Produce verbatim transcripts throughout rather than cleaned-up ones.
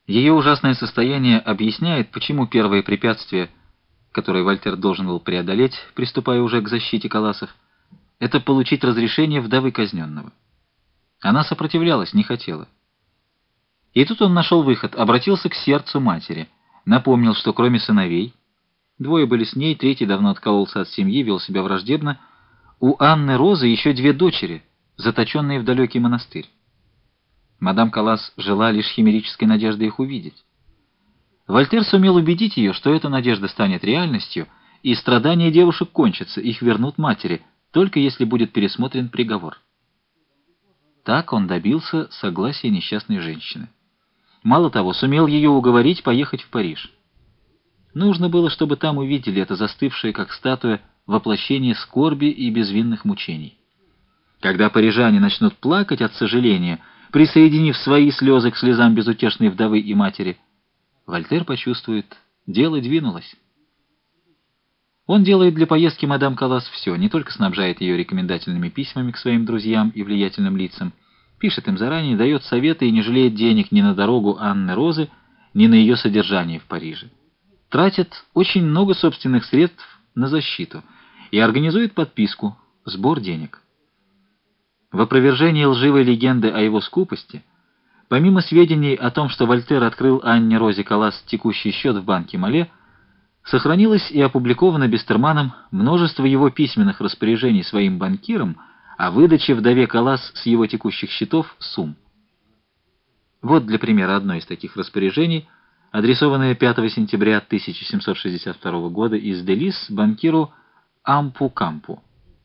Ее ужасное состояние объясняет, почему первое препятствие, которое Вольтер должен был преодолеть, приступая уже к защите Калласов, это получить разрешение вдовы казненного. Она сопротивлялась, не хотела. И тут он нашел выход, обратился к сердцу матери, напомнил, что кроме сыновей, двое были с ней, третий давно откололся от семьи, вел себя враждебно, у Анны Розы еще две дочери, заточенные в далекий монастырь. Мадам Каллас жила лишь химерической надеждой их увидеть. Вольтер сумел убедить ее, что эта надежда станет реальностью, и страдания девушек кончатся, их вернут матери, только если будет пересмотрен приговор. Так он добился согласия несчастной женщины. Мало того, сумел ее уговорить поехать в Париж. Нужно было, чтобы там увидели это застывшее, как статуя, воплощение скорби и безвинных мучений. Когда парижане начнут плакать от сожаления, присоединив свои слезы к слезам безутешной вдовы и матери, Вольтер почувствует, дело двинулось. Он делает для поездки мадам Каллас все, не только снабжает ее рекомендательными письмами к своим друзьям и влиятельным лицам, пишет им заранее, дает советы и не жалеет денег ни на дорогу Анны Розы, ни на ее содержание в Париже. Тратит очень много собственных средств на защиту и организует подписку, сбор денег. В опровержении лживой легенды о его скупости, помимо сведений о том, что Вольтер открыл Анне Розе Каллас текущий счет в банке Мале, сохранилось и опубликовано Бестерманом множество его письменных распоряжений своим банкирам о выдаче вдове Каллас с его текущих счетов сумм. Вот для примера одно из таких распоряжений, адресованное пятого сентября тысяча семьсот шестьдесят второго года из Делис банкиру Ампу-Кампу.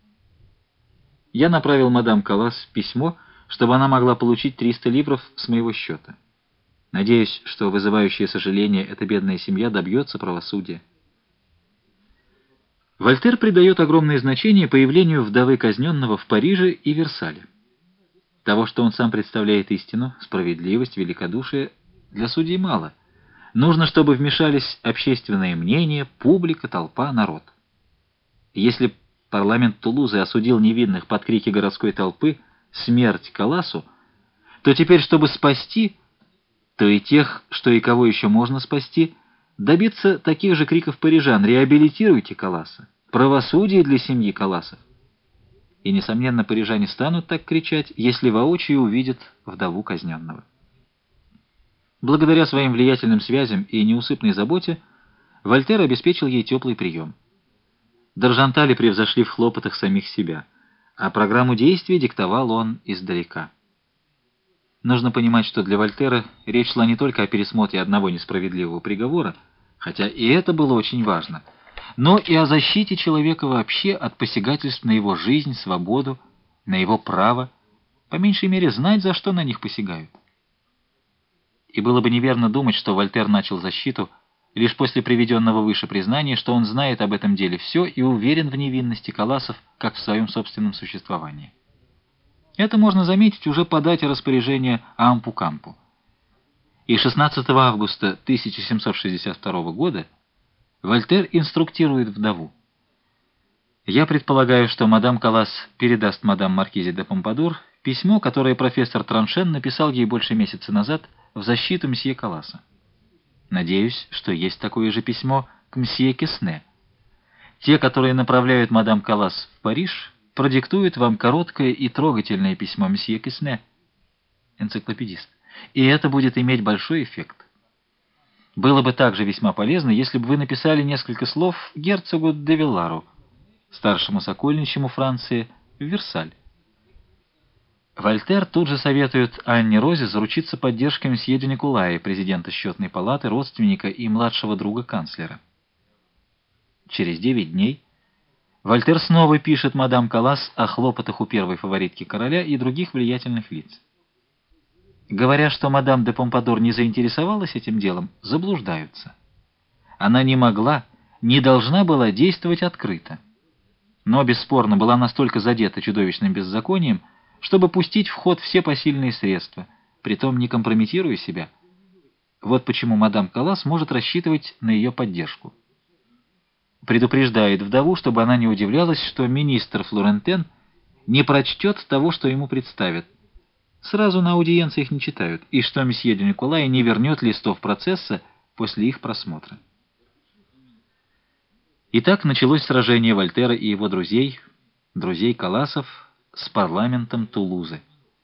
Я направил мадам Каллас письмо, чтобы она могла получить триста ливров с моего счета. Надеюсь, что вызывающее сожаление эта бедная семья добьется правосудия. Вольтер придает огромное значение появлению вдовы казненного в Париже и Версале. Того, что он сам представляет истину, справедливость, великодушие, для судей мало. Нужно, чтобы вмешались общественное мнение, публика, толпа, народ. Если парламент Тулузы осудил невинных под крики городской толпы «Смерть Калласу», то теперь, чтобы спасти, то и тех, что и кого еще можно спасти, добиться таких же криков парижан «Реабилитируйте Калласа! Правосудие для семьи Калласов!» И, несомненно, парижане станут так кричать, если воочию увидят вдову казненного. Благодаря своим влиятельным связям и неусыпной заботе, Вольтер обеспечил ей теплый прием. Даржантали превзошли в хлопотах самих себя, а программу действий диктовал он издалека. Нужно понимать, что для Вольтера речь шла не только о пересмотре одного несправедливого приговора, хотя и это было очень важно, но и о защите человека вообще от посягательств на его жизнь, свободу, на его право, по меньшей мере знать, за что на них посягают. И было бы неверно думать, что Вольтер начал защиту лишь после приведенного выше признания, что он знает об этом деле все и уверен в невинности Калласов, как в своем собственном существовании. Это можно заметить уже по дате распоряжения Ампу-Кампу. И шестнадцатого августа тысяча семьсот шестьдесят второго года Вольтер инструктирует вдову. Я предполагаю, что мадам Каллас передаст мадам Маркизе де Помпадур письмо, которое профессор Траншен написал ей больше месяца назад в защиту мсье Калласа. Надеюсь, что есть такое же письмо к мсье Кесне. Те, которые направляют мадам Каллас в Париж, продиктуют вам короткое и трогательное письмо мсье Кесне, энциклопедист, и это будет иметь большой эффект. Было бы также весьма полезно, если бы вы написали несколько слов герцогу де Виллару, старшему сокольничему Франции, в Версаль. Вольтер тут же советует Анне Розе заручиться поддержкой мсье де Николая, президента счетной палаты, родственника и младшего друга канцлера. Через девять дней Вольтер снова пишет мадам Каллас о хлопотах у первой фаворитки короля и других влиятельных лиц. Говоря, что мадам де Помпадур не заинтересовалась этим делом, заблуждаются. Она не могла, не должна была действовать открыто, но, бесспорно, была настолько задета чудовищным беззаконием, чтобы пустить в ход все посильные средства, притом не компрометируя себя. Вот почему мадам Каллас может рассчитывать на ее поддержку. Предупреждает вдову, чтобы она не удивлялась, что министр Флорентен не прочтет того, что ему представят. Сразу на аудиенциях не читают, и что месье де Николай не вернет листов процесса после их просмотра. Итак, началось сражение Вольтера и его друзей, друзей Калласов, с парламентом Тулузы.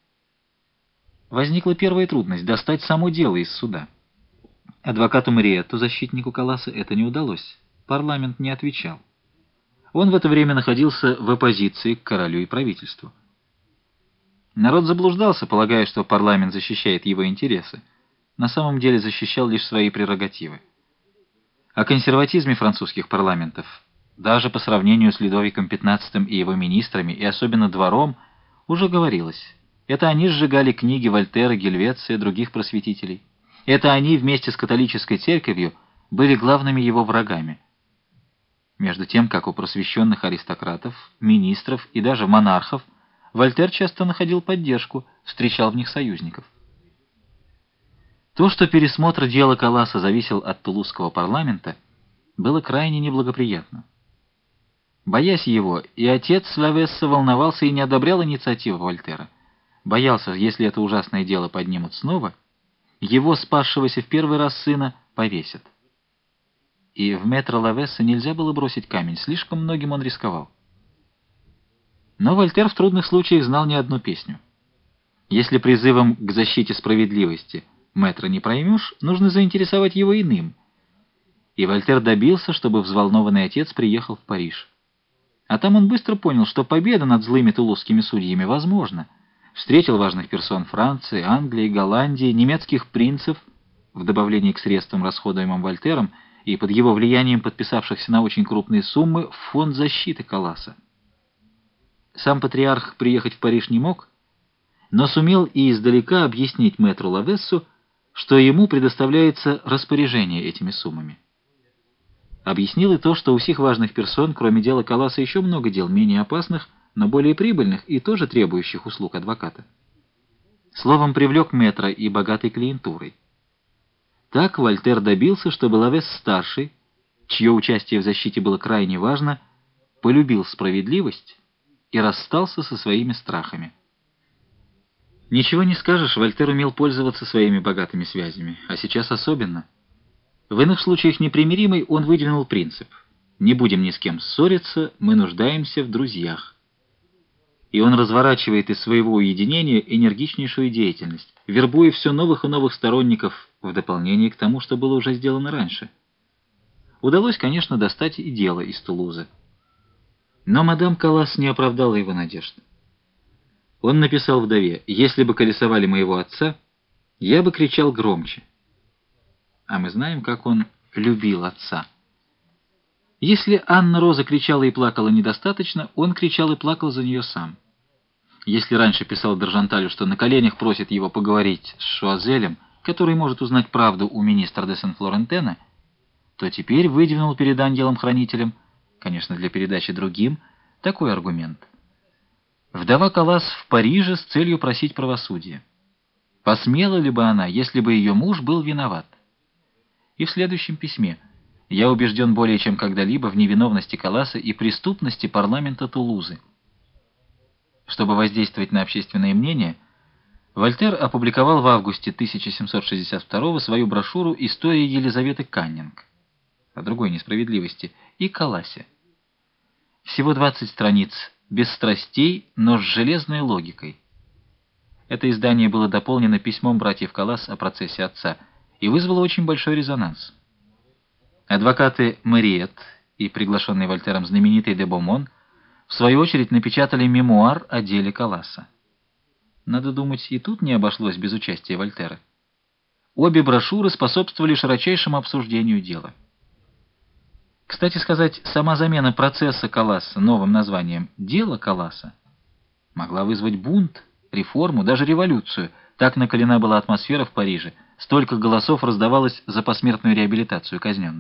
Возникла первая трудность — достать само дело из суда. Адвокату Мариетту, защитнику Калласа, это не удалось. Парламент не отвечал. Он в это время находился в оппозиции к королю и правительству. Народ заблуждался, полагая, что парламент защищает его интересы. На самом деле защищал лишь свои прерогативы. О консерватизме французских парламентов, даже по сравнению с Людовиком пятнадцатым и его министрами, и особенно двором, уже говорилось. Это они сжигали книги Вольтера, Гельвеция, других просветителей. Это они вместе с католической церковью были главными его врагами. Между тем, как у просвещенных аристократов, министров и даже монархов, Вольтер часто находил поддержку, встречал в них союзников. То, что пересмотр дела Калласа зависел от тулузского парламента, было крайне неблагоприятно. Боясь его, и отец Лавесса волновался и не одобрял инициативу Вольтера. Боялся, если это ужасное дело поднимут снова, его, спасшегося в первый раз сына, повесят. И в метро Лавесса нельзя было бросить камень, слишком многим он рисковал. Но Вольтер в трудных случаях знал не одну песню. Если призывом к защите справедливости мэтра не проймешь, нужно заинтересовать его иным. И Вольтер добился, чтобы взволнованный отец приехал в Париж. А там он быстро понял, что победа над злыми тулузскими судьями возможна. Встретил важных персон Франции, Англии, Голландии, немецких принцев, в добавлении к средствам, расходуемым Вольтером, и под его влиянием подписавшихся на очень крупные суммы в фонд защиты Калласа. Сам патриарх приехать в Париж не мог, но сумел и издалека объяснить мэтру Лавессу, что ему предоставляется распоряжение этими суммами. Объяснил и то, что у всех важных персон, кроме дела Калласа, еще много дел менее опасных, но более прибыльных и тоже требующих услуг адвоката. Словом, привлек мэтра и богатой клиентурой. Так Вольтер добился, чтобы Лавесс-старший, чье участие в защите было крайне важно, полюбил справедливость и расстался со своими страхами. Ничего не скажешь, Вольтер умел пользоваться своими богатыми связями, а сейчас особенно. В иных случаях непримиримый он выдвинул принцип: «Не будем ни с кем ссориться, мы нуждаемся в друзьях». И он разворачивает из своего уединения энергичнейшую деятельность, вербуя все новых и новых сторонников, в дополнение к тому, что было уже сделано раньше. Удалось, конечно, достать и дело из Тулузы. Но мадам Каллас не оправдала его надежд. Он написал вдове: «Если бы колесовали моего отца, я бы кричал громче». А мы знаем, как он любил отца. Если Анна Роза кричала и плакала недостаточно, он кричал и плакал за нее сам. Если раньше писал Даржанталю, что на коленях просит его поговорить с Шуазелем, который может узнать правду у министра де Сен-Флорентена, то теперь выдвинул перед ангелом-хранителем, конечно, для передачи другим, такой аргумент. Вдова Каллас в Париже с целью просить правосудия. Посмела ли бы она, если бы ее муж был виноват? И в следующем письме: «Я убежден более чем когда-либо в невиновности Калласа и преступности парламента Тулузы». Чтобы воздействовать на общественное мнение, Вольтер опубликовал в августе тысяча семьсот шестьдесят второго свою брошюру «История Елизаветы Каннинг» о другой несправедливости и Калласе. Всего двадцать страниц, без страстей, но с железной логикой. Это издание было дополнено письмом братьев Каллас о процессе отца и вызвало очень большой резонанс. Адвокаты Мариетт и приглашенный Вольтером знаменитый де Бомон в свою очередь напечатали мемуар о деле Калласа. Надо думать, и тут не обошлось без участия Вольтера. Обе брошюры способствовали широчайшему обсуждению дела. Кстати сказать, сама замена процесса Калласа новым названием «Дело Калласа» могла вызвать бунт, реформу, даже революцию. Так накалена была атмосфера в Париже, столько голосов раздавалось за посмертную реабилитацию казненных.